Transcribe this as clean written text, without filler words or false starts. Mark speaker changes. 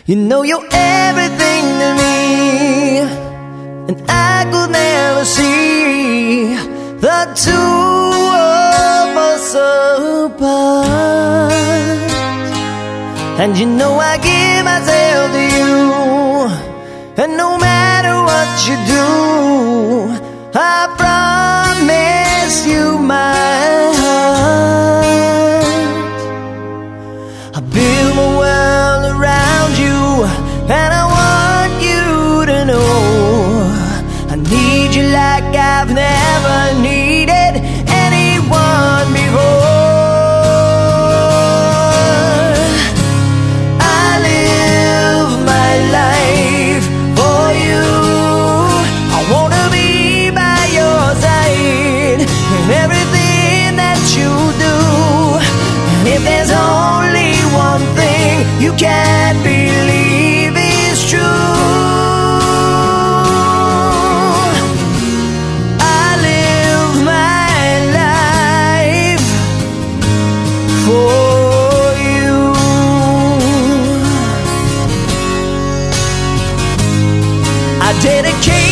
Speaker 1: You know you're everything to me, and I could never see the two of us apart. And you know I give myself to you, and no matter what you do, I promise you my heart. I build my world around you, and I want you to know I need you like I've never needed anyone before. I live my life for you. I wanna be by your side in everything that you do. And if there's only one thing you can't believe is true, I live my life for you. I dedicate